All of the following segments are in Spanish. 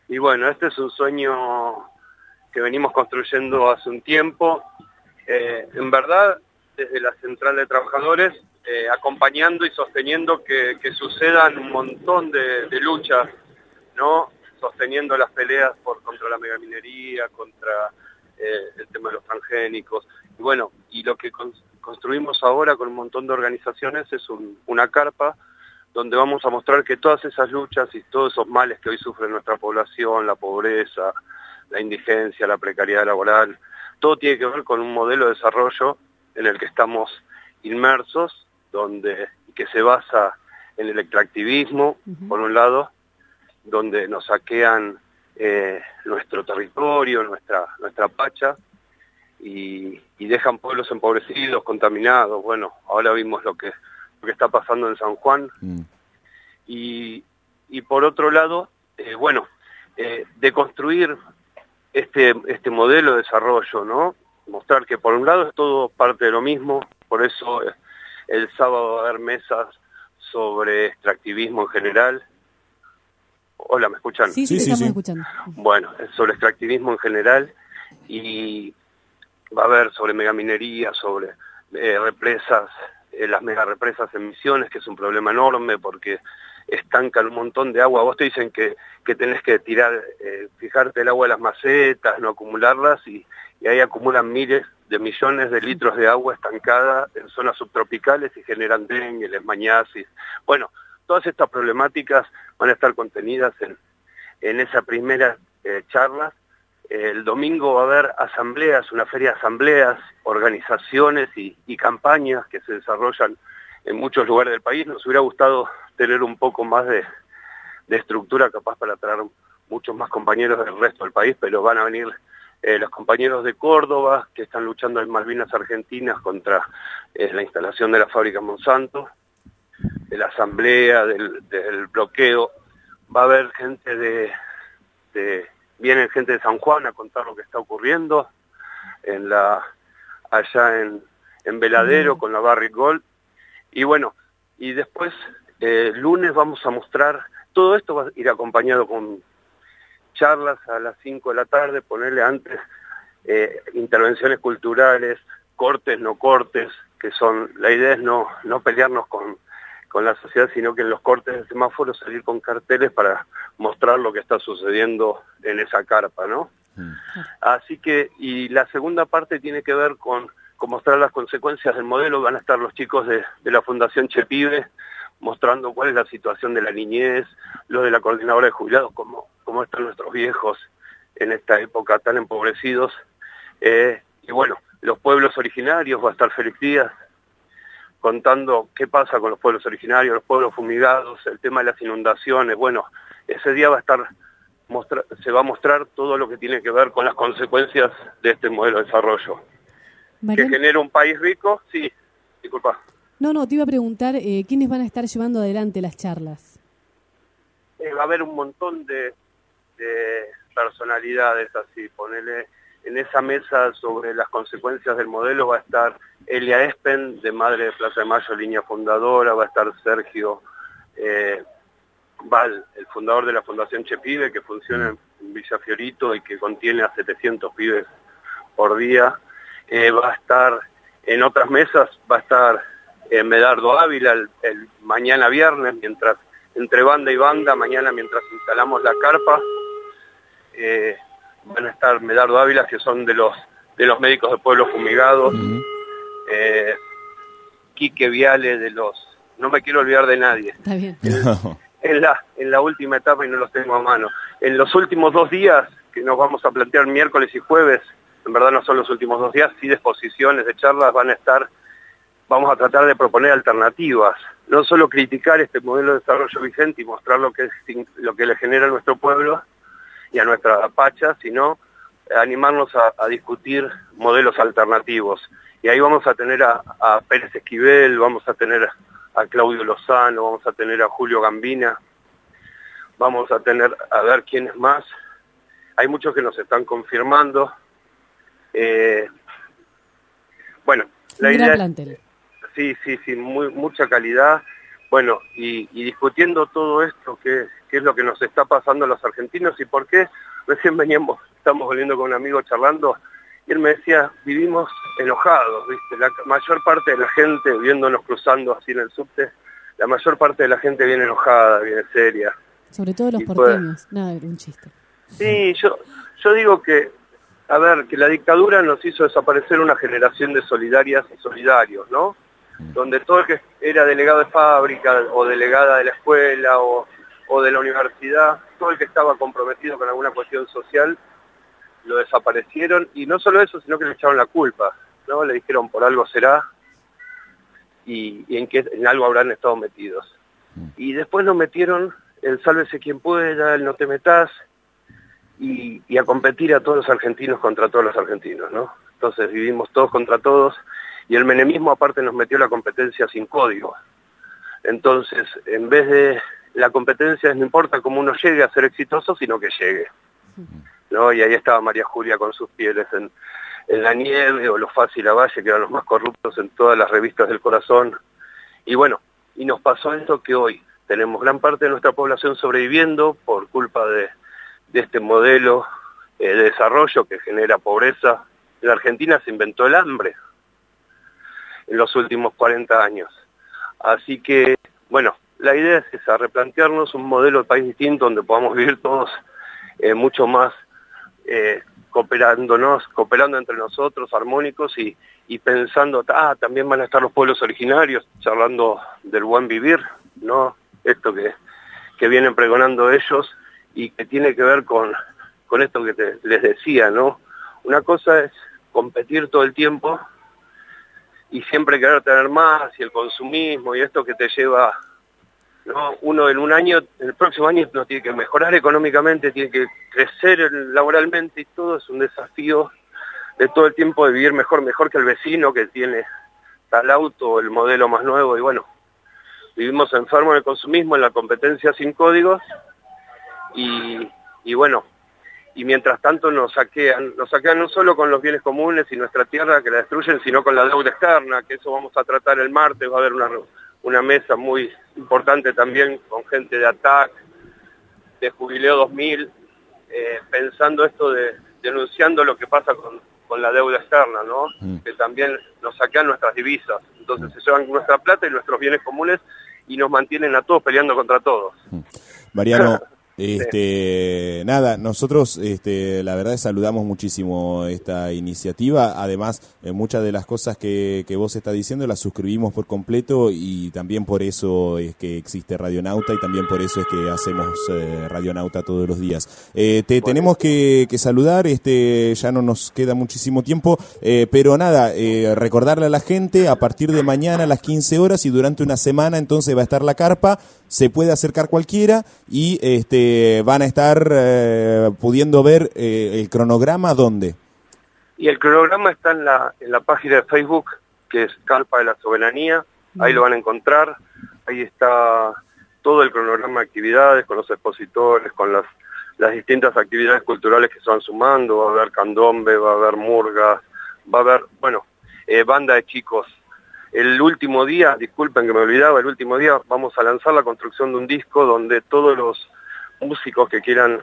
Y bueno, este es un sueño que venimos construyendo hace un tiempo. En verdad, desde la Central de Trabajadores, acompañando y sosteniendo que sucedan un montón de luchas, ¿no? Sosteniendo las peleas contra la megaminería, contra el tema de los transgénicos. Y bueno, y lo que construimos ahora con un montón de organizaciones es una carpa donde vamos a mostrar que todas esas luchas y todos esos males que hoy sufre nuestra población, la pobreza, la indigencia, la precariedad laboral, todo tiene que ver con un modelo de desarrollo en el que estamos inmersos, que se basa en el extractivismo, por un lado, donde nos saquean nuestro territorio, nuestra pacha, y dejan pueblos empobrecidos, contaminados. Bueno, ahora vimos lo que está pasando en San Juan. Y por otro lado, de construir este modelo de desarrollo, ¿no? Mostrar que por un lado es todo parte de lo mismo, por eso el sábado va a haber mesas sobre extractivismo en general. Hola, ¿me escuchan? Sí, estamos escuchando. Bueno, sobre extractivismo en general, y va a haber sobre megaminería, sobre represas, las megarepresas en Misiones, que es un problema enorme porque estancan un montón de agua. Vos te dicen que tenés que tirar, fijarte el agua de las macetas, no acumularlas, y ahí acumulan miles de millones de litros de agua estancada en zonas subtropicales y generan dengue, leishmaniasis. Bueno, todas estas problemáticas van a estar contenidas en esa primera charla. El domingo va a haber asambleas, una feria de asambleas, organizaciones y campañas que se desarrollan en muchos lugares del país. Nos hubiera gustado tener un poco más de estructura, capaz para traer muchos más compañeros del resto del país, pero van a venir los compañeros de Córdoba, que están luchando en Malvinas Argentinas contra la instalación de la fábrica Monsanto, de la asamblea, del bloqueo. Va a haber gente viene gente de San Juan a contar lo que está ocurriendo allá en Veladero con la Barrick Gold. Y bueno, y después lunes vamos a mostrar, todo esto va a ir acompañado con charlas a las 5 de la tarde, ponerle antes intervenciones culturales, cortes, no cortes, la idea es no pelearnos con la sociedad, sino que en los cortes de semáforos salir con carteles para mostrar lo que está sucediendo en esa carpa, ¿no? Así que, y la segunda parte tiene que ver con mostrar las consecuencias del modelo. Van a estar los chicos de la Fundación Chepibe mostrando cuál es la situación de la niñez, lo de la coordinadora de jubilados, cómo están nuestros viejos en esta época tan empobrecidos. Y bueno, los pueblos originarios, va a estar Félix Díaz contando qué pasa con los pueblos originarios, los pueblos fumigados, el tema de las inundaciones. Bueno, ese día se va a mostrar todo lo que tiene que ver con las consecuencias de este modelo de desarrollo. Que genera un país rico. Sí, disculpa. No, te iba a preguntar, ¿quiénes van a estar llevando adelante las charlas? Va a haber un montón de personalidades así, ponele. En esa mesa sobre las consecuencias del modelo va a estar Elia Espen, de Madre de Plaza de Mayo, línea fundadora, va a estar Sergio Val, el fundador de la Fundación Chepibe, que funciona en Villa Fiorito y que contiene a 700 pibes por día. Va a estar en otras mesas, va a estar Medardo Ávila el mañana viernes, entre banda y banda, mañana mientras instalamos la carpa. Van a estar Medardo Ávila, que son de los médicos de pueblos fumigados, Quique Viale, no me quiero olvidar de nadie. Está bien. En la última etapa, y no los tengo a mano. En los últimos 2 días, que nos vamos a plantear miércoles y jueves, en verdad no son los últimos 2 días, sí de exposiciones, de charlas, vamos a tratar de proponer alternativas, no solo criticar este modelo de desarrollo vigente y mostrar lo que le genera a nuestro pueblo y a nuestra pacha, sino animarnos a discutir modelos alternativos. Y ahí vamos a tener a Pérez Esquivel, vamos a tener a Claudio Lozano, vamos a tener a Julio Gambina, vamos a tener a ver quiénes más. Hay muchos que nos están confirmando. Bueno, la idea plantel. Sí, mucha calidad. Bueno, y discutiendo todo esto, qué es lo que nos está pasando a los argentinos y por qué, recién estamos volviendo con un amigo charlando, y él me decía, vivimos enojados, ¿viste? La mayor parte de la gente, viéndonos cruzando así en el subte, la mayor parte de la gente viene enojada, viene seria. Sobre todo los porteños, nada, era un chiste. Sí, yo digo que, a ver, que la dictadura nos hizo desaparecer una generación de solidarias y solidarios, ¿no? Donde todo el que era delegado de fábrica o delegada de la escuela o de la universidad, todo el que estaba comprometido con alguna cuestión social, lo desaparecieron, y no solo eso, sino que le echaron la culpa, ¿no? Le dijeron por algo será, y en algo habrán estado metidos. Y después nos metieron el sálvese quien pueda, el no te metas, y a competir a todos los argentinos contra todos los argentinos, ¿no? Entonces vivimos todos contra todos, y el menemismo aparte nos metió la competencia sin código. Entonces, en vez de la competencia, no importa cómo uno llegue a ser exitoso, sino que llegue, ¿no? Y ahí estaba María Julia con sus pieles en La Nieve, o los Fácil Lavalle, que eran los más corruptos en todas las revistas del corazón. Y bueno, y nos pasó esto que hoy tenemos gran parte de nuestra población sobreviviendo por culpa de este modelo de desarrollo que genera pobreza. En la Argentina se inventó el hambre en los últimos 40 años. Así que, bueno, la idea es esa, replantearnos un modelo de país distinto donde podamos vivir todos mucho más cooperando entre nosotros, armónicos y pensando, también van a estar los pueblos originarios, charlando del buen vivir, ¿no? Esto que vienen pregonando ellos y que tiene que ver con esto que les decía, ¿no? Una cosa es competir todo el tiempo y siempre querer tener más, y el consumismo y esto que te lleva, ¿no? Uno en el próximo año no tiene que mejorar económicamente, tiene que crecer laboralmente, y todo es un desafío de todo el tiempo de vivir mejor que el vecino que tiene tal auto, el modelo más nuevo. Y bueno, vivimos enfermos en el consumismo, en la competencia sin códigos, y bueno, y mientras tanto nos saquean no solo con los bienes comunes y nuestra tierra que la destruyen, sino con la deuda externa, que eso vamos a tratar el martes. Va a haber una mesa muy importante también con gente de ATAC, de Jubileo 2000, pensando esto denunciando lo que pasa con la deuda externa, ¿no? Que también nos saquean nuestras divisas. Entonces se llevan nuestra plata y nuestros bienes comunes y nos mantienen a todos peleando contra todos. Mariano, nada, nosotros la verdad saludamos muchísimo esta iniciativa. Además, muchas de las cosas que vos estás diciendo las suscribimos por completo, y también por eso es que existe Radionauta, y también por eso es que hacemos Radionauta todos los días. Tenemos que saludar, ya no nos queda muchísimo tiempo, pero nada, recordarle a la gente, a partir de mañana a las 15 horas y durante una semana entonces va a estar la carpa, se puede acercar cualquiera, y van a estar pudiendo ver el cronograma. ¿Dónde? Y el cronograma está en la página de Facebook, que es Carpa de la Soberanía. Ahí lo van a encontrar. Ahí está todo el cronograma de actividades, con los expositores, con las distintas actividades culturales que se van sumando. Va a haber candombe, va a haber murgas, va a haber, banda de chicos. El último día, disculpen que me olvidaba, el último día vamos a lanzar la construcción de un disco donde todos los músicos que quieran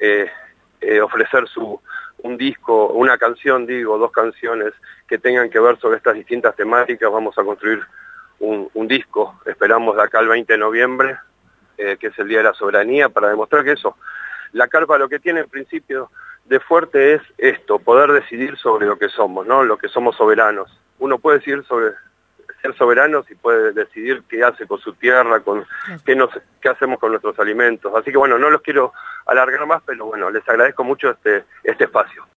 ofrecer un disco, una canción, dos canciones que tengan que ver sobre estas distintas temáticas, vamos a construir un disco, esperamos de acá al 20 de noviembre, que es el Día de la Soberanía, para demostrar que eso, la carpa lo que tiene en principio de fuerte es esto, poder decidir sobre lo que somos, ¿no? Lo que somos soberanos. Uno puede decidir sobre ser soberanos y puede decidir qué hace con su tierra, qué hacemos con nuestros alimentos. Así que bueno, no los quiero alargar más, pero bueno, les agradezco mucho este espacio.